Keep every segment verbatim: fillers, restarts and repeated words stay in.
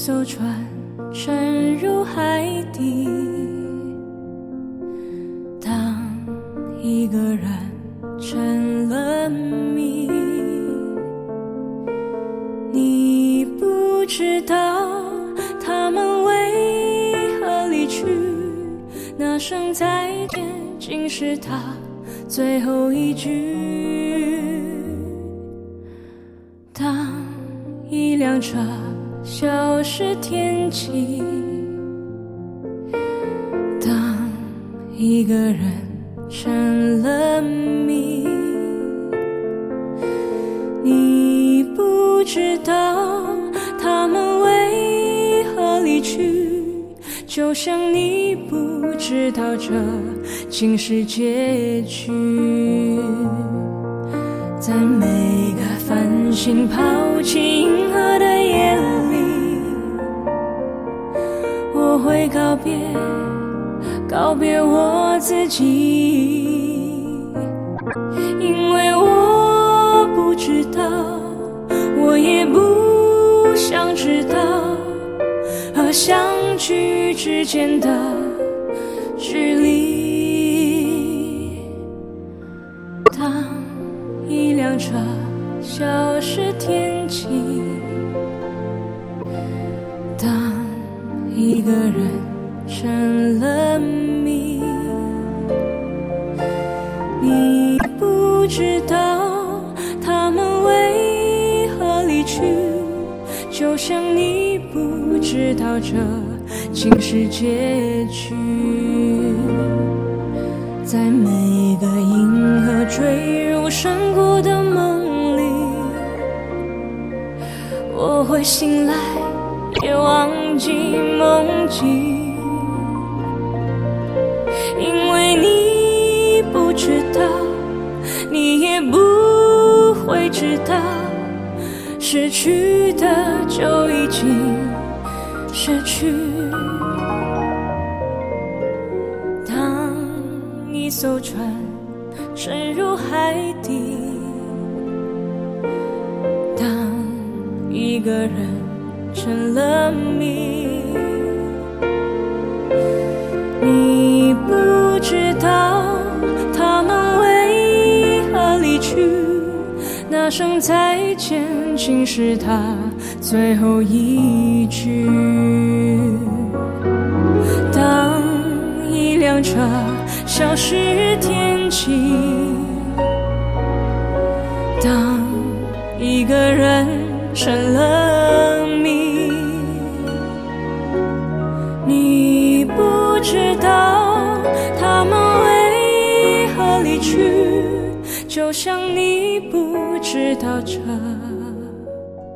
艘船沉入海底，当一个人成了谜，你不知道他们为何离去，那声再见竟是他最后一句。当一辆车消失天际，当一个人成了谜，你不知道他们为何离去，就像你不知道这竟是结局。在每个繁星抛弃银河的夜里，我会告别告别我自己，因为我不知道，我也不想知道和相聚之间的距离。当一辆车消失天际，当一个人成了谜，你不知道他们为何离去，就像你不知道这竟是结局。在每个银河坠入山谷的梦里，我会醒来也忘记梦境，因为你不知道，你也不会知道，失去的就已经失去。当一艘船沉入海底，当一个人成了谜，你不知道他们为何离去，那声再见竟是他最后一句。当一辆车消失天际，当一个人成了谜，你不知道他们为何离去，就像你不知道这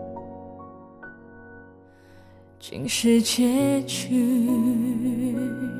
竟是结局。